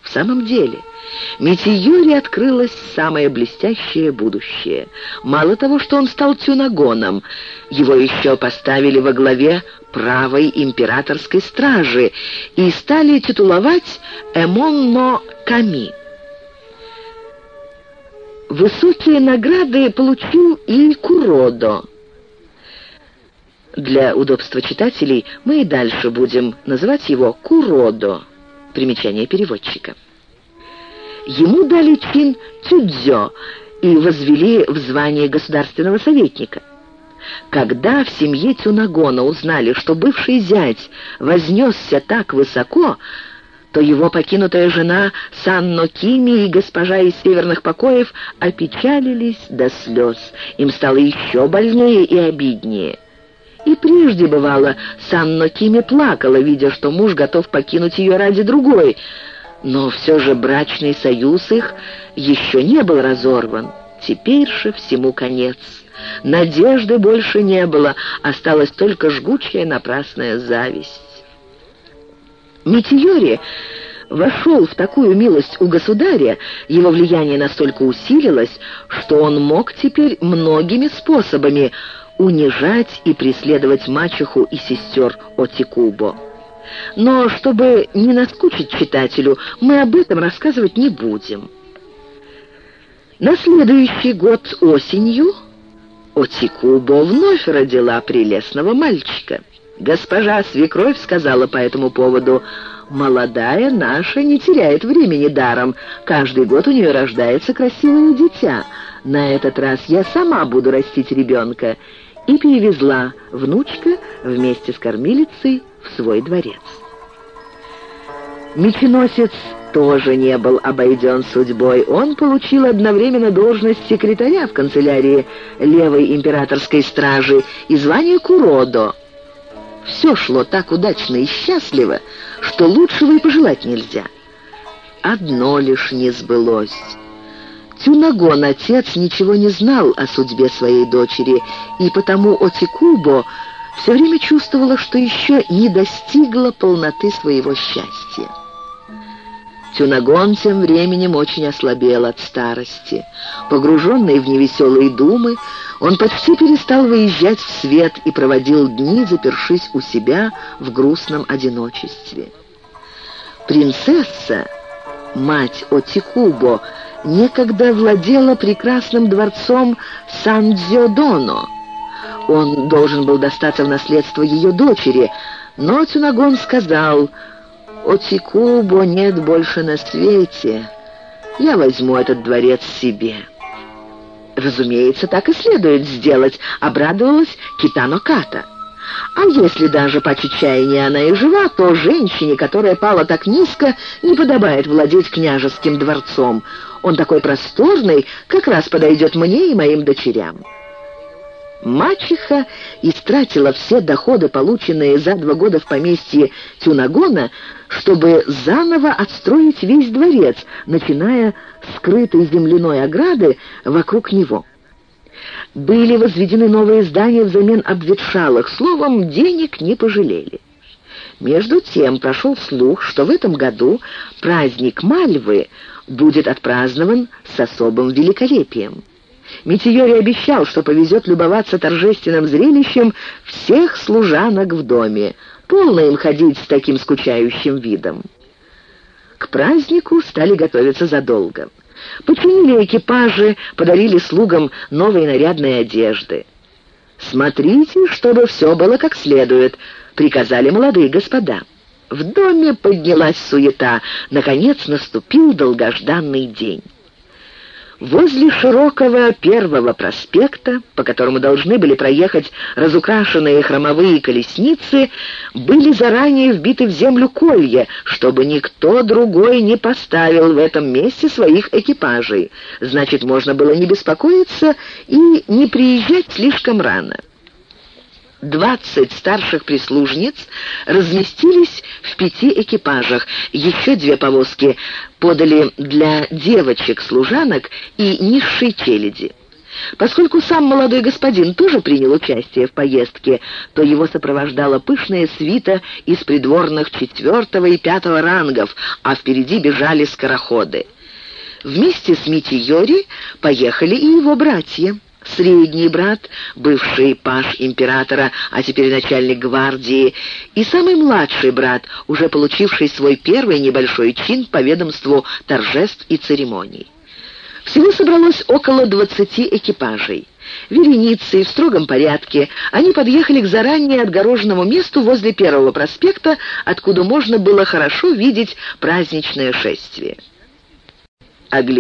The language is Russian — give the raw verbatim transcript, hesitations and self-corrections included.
В самом деле, Митийори открылось самое блестящее будущее. Мало того, что он стал тюнагоном, его еще поставили во главе правой императорской стражи и стали титуловать «Эмон но Ками». Высокие награды получил и Куродо. Для удобства читателей мы и дальше будем называть его Куродо. Примечание переводчика. Ему дали чин Цюдзё и возвели в звание государственного советника. Когда в семье Тюнагона узнали, что бывший зять вознесся так высоко, то его покинутая жена Санно Кими и госпожа из северных покоев опечалились до слез. Им стало еще больнее и обиднее. И прежде, бывало, Санно Кими плакала, видя, что муж готов покинуть ее ради другой, но все же брачный союз их еще не был разорван. Теперь же всему конец. Надежды больше не было, осталась только жгучая напрасная зависть. Митийори вошел в такую милость у государя, его влияние настолько усилилось, что он мог теперь многими способами унижать и преследовать мачеху и сестер Отикубо. Но чтобы не наскучить читателю, мы об этом рассказывать не будем. На следующий год осенью Отикубо вновь родила прелестного мальчика. Госпожа свекровь сказала по этому поводу: «Молодая наша не теряет времени даром. Каждый год у нее рождается красивое дитя. На этот раз я сама буду растить ребенка». И перевезла внучка вместе с кормилицей в свой дворец. Меченосец тоже не был обойден судьбой. Он получил одновременно должность секретаря в канцелярии левой императорской стражи и звание Куродо. Все шло так удачно и счастливо, что лучшего и пожелать нельзя. Одно лишь не сбылось. Тюнагон, отец, ничего не знал о судьбе своей дочери, и потому Отикубо все время чувствовала, что еще не достигла полноты своего счастья. Тюнагон тем временем очень ослабел от старости. Погруженный в невеселые думы, он почти перестал выезжать в свет и проводил дни, запершись у себя в грустном одиночестве. Принцесса, мать Отикубо, некогда владела прекрасным дворцом Сан-Дзёдоно. Он должен был достаться в наследство ее дочери, но Тюнагон сказал: «Отикубо нет больше на свете. Я возьму этот дворец себе». «Разумеется, так и следует сделать», — обрадовалась Китано Ката. «А если даже по чаяния она и жива, то женщине, которая пала так низко, не подобает владеть княжеским дворцом. Он такой просторный, как раз подойдет мне и моим дочерям». Мачеха истратила все доходы, полученные за два года в поместье Тюнагона, чтобы заново отстроить весь дворец, начиная с скрытой земляной ограды вокруг него. Были возведены новые здания взамен обветшалых, словом, денег не пожалели. Между тем прошел слух, что в этом году праздник Мальвы будет отпразднован с особым великолепием. Митийори обещал, что повезет любоваться торжественным зрелищем всех служанок в доме. Полно им ходить с таким скучающим видом. К празднику стали готовиться задолго. Починили экипажи, подарили слугам новые нарядные одежды. «Смотрите, чтобы все было как следует», — приказали молодые господа. В доме поднялась суета. Наконец наступил долгожданный день. Возле широкого Первого проспекта, по которому должны были проехать разукрашенные хромовые колесницы, были заранее вбиты в землю колья, чтобы никто другой не поставил в этом месте своих экипажей. Значит, можно было не беспокоиться и не приезжать слишком рано. Двадцать старших прислужниц разместились в пяти экипажах. Еще две повозки подали для девочек-служанок и низшей челяди. Поскольку сам молодой господин тоже принял участие в поездке, то его сопровождала пышная свита из придворных четвертого и пятого рангов, а впереди бежали скороходы. Вместе с Митей Йори поехали и его братья. Средний брат, бывший паж императора, а теперь начальник гвардии, и самый младший брат, уже получивший свой первый небольшой чин по ведомству торжеств и церемоний. Всего собралось около двадцати экипажей. Вереницей, в строгом порядке, они подъехали к заранее отгороженному месту возле Первого проспекта, откуда можно было хорошо видеть праздничное шествие.